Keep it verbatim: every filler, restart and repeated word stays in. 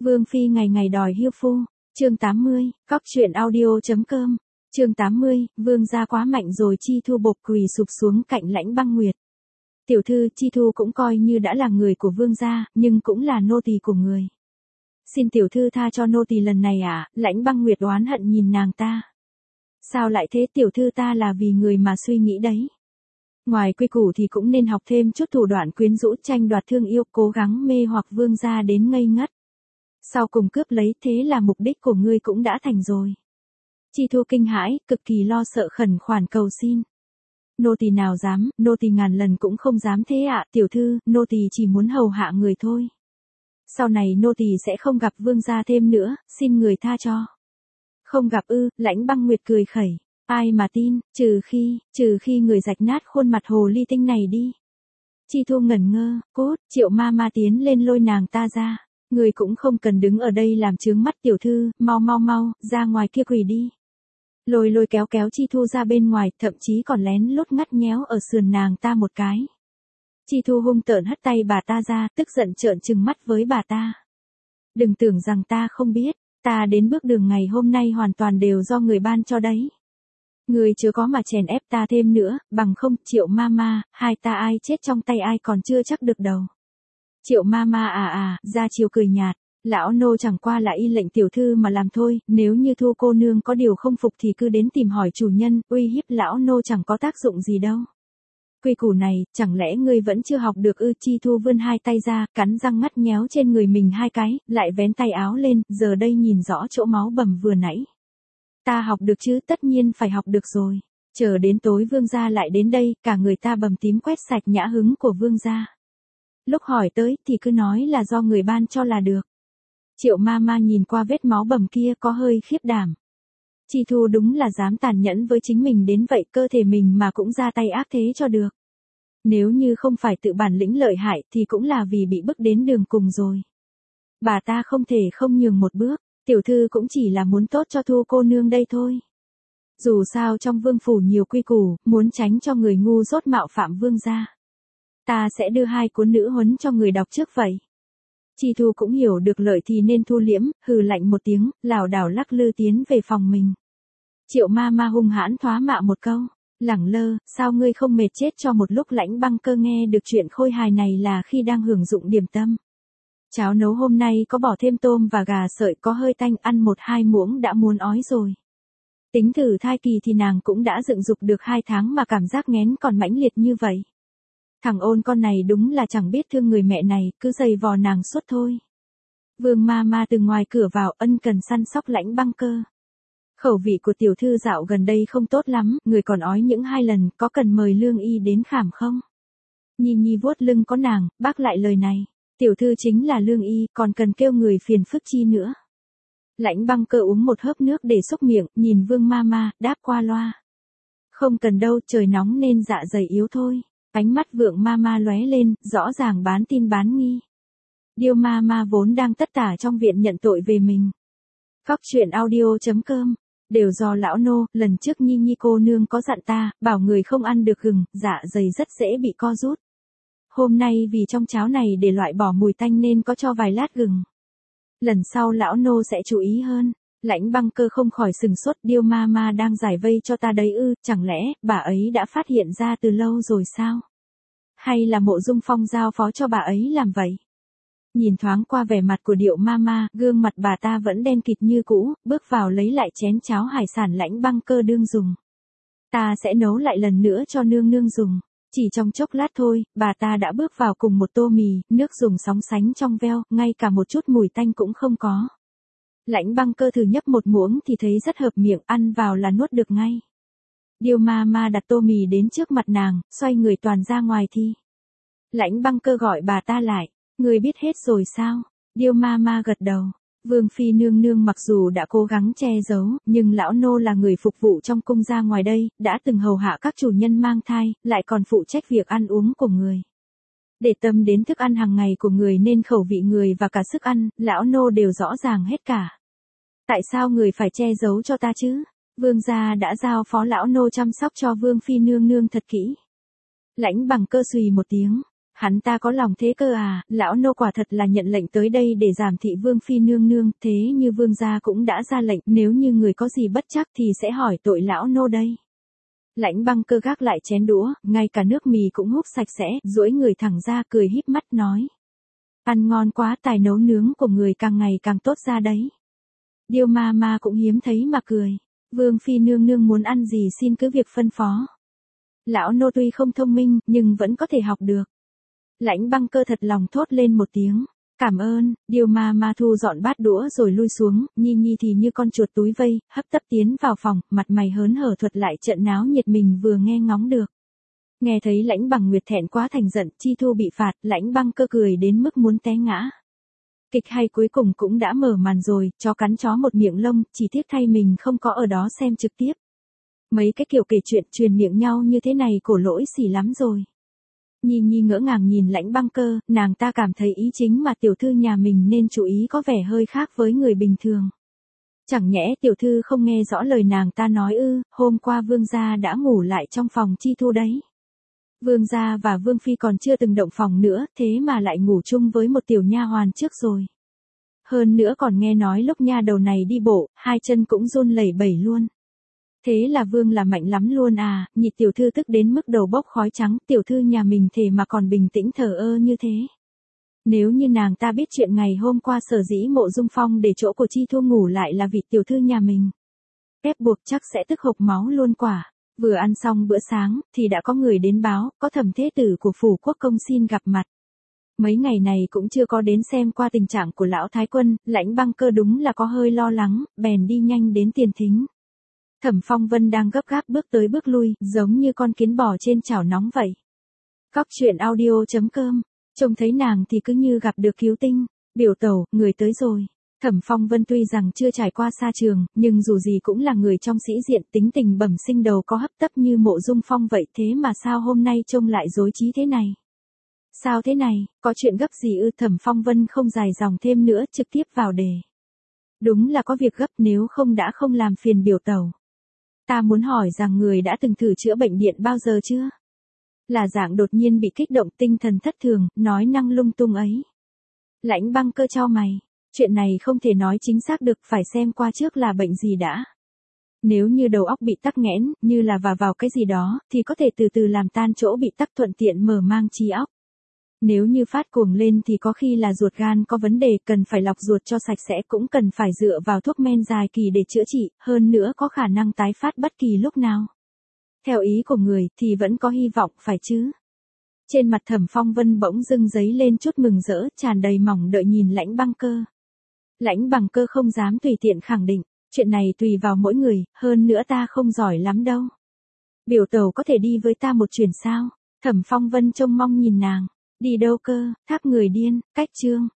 Vương phi ngày ngày đòi hiêu phu. Chương tám mươi, cóc truyện audio.com. Chương tám mươi, vương gia quá mạnh rồi. Chi Thu bộc quỳ sụp xuống cạnh Lãnh Băng Nguyệt. Tiểu thư, Chi Thu cũng coi như đã là người của vương gia, nhưng cũng là nô tỳ của người. Xin tiểu thư tha cho nô tỳ lần này ạ. À? Lãnh Băng Nguyệt oán hận nhìn nàng ta. Sao lại thế, tiểu thư ta là vì người mà suy nghĩ đấy. Ngoài quy củ thì cũng nên học thêm chút thủ đoạn quyến rũ, tranh đoạt thương yêu, cố gắng mê hoặc vương gia đến ngây ngất. Sau cùng cướp lấy, thế là mục đích của ngươi cũng đã thành rồi. Chi Thu kinh hãi, cực kỳ lo sợ khẩn khoản cầu xin. Nô tỳ nào dám, nô tỳ ngàn lần cũng không dám thế ạ. À, tiểu thư, nô tỳ chỉ muốn hầu hạ người thôi. Sau này nô tỳ sẽ không gặp vương gia thêm nữa, xin người tha cho. Không gặp ư? Lãnh Băng Nguyệt cười khẩy. Ai mà tin, trừ khi, trừ khi người rạch nát khuôn mặt hồ ly tinh này đi. Chi Thu ngẩn ngơ, cốt, Triệu ma ma tiến lên lôi nàng ta ra. Người cũng không cần đứng ở đây làm chướng mắt tiểu thư, mau mau mau, ra ngoài kia quỳ đi. Lôi lôi kéo kéo Chi Thu ra bên ngoài, thậm chí còn lén lút ngắt nhéo ở sườn nàng ta một cái. Chi Thu hung tợn hất tay bà ta ra, tức giận trợn trừng mắt với bà ta. Đừng tưởng rằng ta không biết, ta đến bước đường ngày hôm nay hoàn toàn đều do người ban cho đấy. Người chớ có mà chèn ép ta thêm nữa, bằng không, Triệu ma ma, hai ta ai chết trong tay ai còn chưa chắc được đầu. Triệu ma ma à à, ra chiều cười nhạt, lão nô chẳng qua là y lệnh tiểu thư mà làm thôi, nếu như Thu cô nương có điều không phục thì cứ đến tìm hỏi chủ nhân, uy hiếp lão nô chẳng có tác dụng gì đâu. Quy củ này, chẳng lẽ ngươi vẫn chưa học được ư? Chi Thu vươn hai tay ra, cắn răng ngắt nhéo trên người mình hai cái, lại vén tay áo lên, giờ đây nhìn rõ chỗ máu bầm vừa nãy. Ta học được chứ, tất nhiên phải học được rồi. Chờ đến tối vương gia lại đến đây, cả người ta bầm tím quét sạch nhã hứng của vương gia. Lúc hỏi tới thì cứ nói là do người ban cho là được. Triệu ma ma nhìn qua vết máu bầm kia có hơi khiếp đảm. Chi Thu đúng là dám tàn nhẫn với chính mình đến vậy, cơ thể mình mà cũng ra tay ác thế cho được. Nếu như không phải tự bản lĩnh lợi hại thì cũng là vì bị bức đến đường cùng rồi. Bà ta không thể không nhường một bước, tiểu thư cũng chỉ là muốn tốt cho Thu cô nương đây thôi. Dù sao trong vương phủ nhiều quy củ, muốn tránh cho người ngu dốt mạo phạm vương gia. Ta sẽ đưa hai cuốn nữ huấn cho người đọc trước vậy. Chi Thu cũng hiểu được lợi thì nên thu liễm, hừ lạnh một tiếng, lảo đảo lắc lư tiến về phòng mình. Triệu ma ma hung hãn thoá mạ một câu, lẳng lơ, sao ngươi không mệt chết cho một lúc? Lãnh Băng Cơ nghe được chuyện khôi hài này là khi đang hưởng dụng điểm tâm. Cháo nấu hôm nay có bỏ thêm tôm và gà sợi, có hơi tanh, ăn một hai muỗng đã muốn ói rồi. Tính thử thai kỳ thì nàng cũng đã dựng dục được hai tháng mà cảm giác nghén còn mãnh liệt như vậy. Thằng ôn con này đúng là chẳng biết thương người mẹ này, cứ giày vò nàng suốt thôi. Vương ma ma từ ngoài cửa vào, ân cần săn sóc Lãnh Băng Cơ. Khẩu vị của tiểu thư dạo gần đây không tốt lắm, người còn ói những hai lần, có cần mời lương y đến khảm không? Nhi Nhi vuốt lưng có nàng, bác lại lời này. Tiểu thư chính là lương y, còn cần kêu người phiền phức chi nữa. Lãnh Băng Cơ uống một hớp nước để xúc miệng, nhìn Vương ma ma, đáp qua loa. Không cần đâu, trời nóng nên dạ dày yếu thôi. Ánh mắt Vượng ma ma lóe lên, rõ ràng bán tin bán nghi. Điêu ma ma vốn đang tất tả trong viện nhận tội về mình. Cóc truyện audio.com. Đều do lão nô, lần trước Nhi Nhi cô nương có dặn ta, bảo người không ăn được gừng, dạ dày rất dễ bị co rút. Hôm nay vì trong cháo này để loại bỏ mùi tanh nên có cho vài lát gừng. Lần sau lão nô sẽ chú ý hơn. Lãnh Băng Cơ không khỏi sừng sốt, Điêu ma ma đang giải vây cho ta đấy ư, chẳng lẽ bà ấy đã phát hiện ra từ lâu rồi sao? Hay là Mộ Dung Phong giao phó cho bà ấy làm vậy? Nhìn thoáng qua vẻ mặt của Điệu ma ma, gương mặt bà ta vẫn đen kịt như cũ, bước vào lấy lại chén cháo hải sản Lãnh Băng Cơ đương dùng. Ta sẽ nấu lại lần nữa cho nương nương dùng. Chỉ trong chốc lát thôi, bà ta đã bước vào cùng một tô mì, nước dùng sóng sánh trong veo, ngay cả một chút mùi tanh cũng không có. Lãnh Băng Cơ thử nhấp một muỗng thì thấy rất hợp miệng, ăn vào là nuốt được ngay. Điêu ma ma đặt tô mì đến trước mặt nàng, xoay người toàn ra ngoài thi. Lãnh Băng Cơ gọi bà ta lại, người biết hết rồi sao? Điêu ma ma gật đầu. Vương phi nương nương mặc dù đã cố gắng che giấu, nhưng lão nô là người phục vụ trong cung ra ngoài đây, đã từng hầu hạ các chủ nhân mang thai, lại còn phụ trách việc ăn uống của người. Để tâm đến thức ăn hàng ngày của người nên khẩu vị người và cả sức ăn, lão nô đều rõ ràng hết cả. Tại sao người phải che giấu cho ta chứ? Vương gia đã giao phó lão nô chăm sóc cho vương phi nương nương thật kỹ. Lãnh Băng Cơ xùy một tiếng, hắn ta có lòng thế cơ à, lão nô quả thật là nhận lệnh tới đây để giảm thị vương phi nương nương, thế như vương gia cũng đã ra lệnh, nếu như người có gì bất chắc thì sẽ hỏi tội lão nô đây. Lãnh Băng Cơ gác lại chén đũa, ngay cả nước mì cũng húp sạch sẽ, duỗi người thẳng ra cười híp mắt nói. Ăn ngon quá, tài nấu nướng của người càng ngày càng tốt ra đấy. Điêu ma ma cũng hiếm thấy mà cười. Vương phi nương nương muốn ăn gì xin cứ việc phân phó. Lão nô tuy không thông minh, nhưng vẫn có thể học được. Lãnh Băng Cơ thật lòng thốt lên một tiếng. Cảm ơn, Điêu ma ma thu dọn bát đũa rồi lui xuống, Nhi Nhi thì như con chuột túi vây, hấp tấp tiến vào phòng, mặt mày hớn hở thuật lại trận náo nhiệt mình vừa nghe ngóng được. Nghe thấy Lãnh Bằng Nguyệt thẹn quá thành giận, Chi Thu bị phạt, Lãnh Băng Cơ cười đến mức muốn té ngã. Kịch hay cuối cùng cũng đã mở màn rồi, chó cắn chó một miệng lông, chỉ tiếc thay mình không có ở đó xem trực tiếp. Mấy cái kiểu kể chuyện truyền miệng nhau như thế này cổ lỗi xỉ lắm rồi. Nhi Nhi ngỡ ngàng nhìn Lãnh Băng Cơ, nàng ta cảm thấy ý chính mà tiểu thư nhà mình nên chú ý có vẻ hơi khác với người bình thường. Chẳng nhẽ tiểu thư không nghe rõ lời nàng ta nói ư, hôm qua vương gia đã ngủ lại trong phòng Chi Thu đấy. Vương gia và vương phi còn chưa từng động phòng nữa, thế mà lại ngủ chung với một tiểu nha hoàn trước rồi. Hơn nữa còn nghe nói lúc nha đầu này đi bộ, hai chân cũng run lẩy bẩy luôn. Thế là vương là mạnh lắm luôn à, nhị tiểu thư tức đến mức đầu bốc khói trắng, tiểu thư nhà mình thề mà còn bình tĩnh thờ ơ như thế. Nếu như nàng ta biết chuyện ngày hôm qua sở dĩ Mộ Dung Phong để chỗ của Chi Thu ngủ lại là vì tiểu thư nhà mình, ép buộc chắc sẽ tức hộc máu luôn quả. Vừa ăn xong bữa sáng, thì đã có người đến báo, có thẩm thế tử của phủ quốc công xin gặp mặt. Mấy ngày này cũng chưa có đến xem qua tình trạng của lão thái quân, Lãnh Băng Cơ đúng là có hơi lo lắng, bèn đi nhanh đến tiền thính. Thẩm Phong Vân đang gấp gáp bước tới bước lui, giống như con kiến bò trên chảo nóng vậy. Cóc truyện audio chấm com, trông thấy nàng thì cứ như gặp được cứu tinh, biểu tẩu, người tới rồi. Thẩm Phong Vân tuy rằng chưa trải qua xa trường, nhưng dù gì cũng là người trong sĩ diện, tính tình bẩm sinh đầu có hấp tấp như Mộ Dung Phong vậy, thế mà sao hôm nay trông lại rối trí thế này? Sao thế này, có chuyện gấp gì ư? Thẩm Phong Vân không dài dòng thêm nữa, trực tiếp vào đề. Đúng là có việc gấp, nếu không đã không làm phiền biểu tẩu. Ta muốn hỏi rằng người đã từng thử chữa bệnh điện bao giờ chưa? Là dạng đột nhiên bị kích động tinh thần thất thường, nói năng lung tung ấy. Lãnh Băng Cơ chau mày. Chuyện này không thể nói chính xác được, phải xem qua trước là bệnh gì đã. Nếu như đầu óc bị tắc nghẽn, như là vào vào cái gì đó, thì có thể từ từ làm tan chỗ bị tắc, thuận tiện mở mang trí óc. Nếu như phát cuồng lên thì có khi là ruột gan có vấn đề, cần phải lọc ruột cho sạch sẽ, cũng cần phải dựa vào thuốc men dài kỳ để chữa trị, hơn nữa có khả năng tái phát bất kỳ lúc nào. Theo ý của người thì vẫn có hy vọng, phải chứ? Trên mặt Thẩm Phong Vân bỗng dưng dấy lên chút mừng rỡ, tràn đầy mong đợi nhìn Lãnh Băng Cơ. Lãnh Băng Cơ không dám tùy tiện khẳng định, chuyện này tùy vào mỗi người, hơn nữa ta không giỏi lắm đâu. Biểu tẩu có thể đi với ta một chuyến sao? Thẩm Phong Vân trông mong nhìn nàng. Đi đâu cơ? Tháp người điên, cách chương.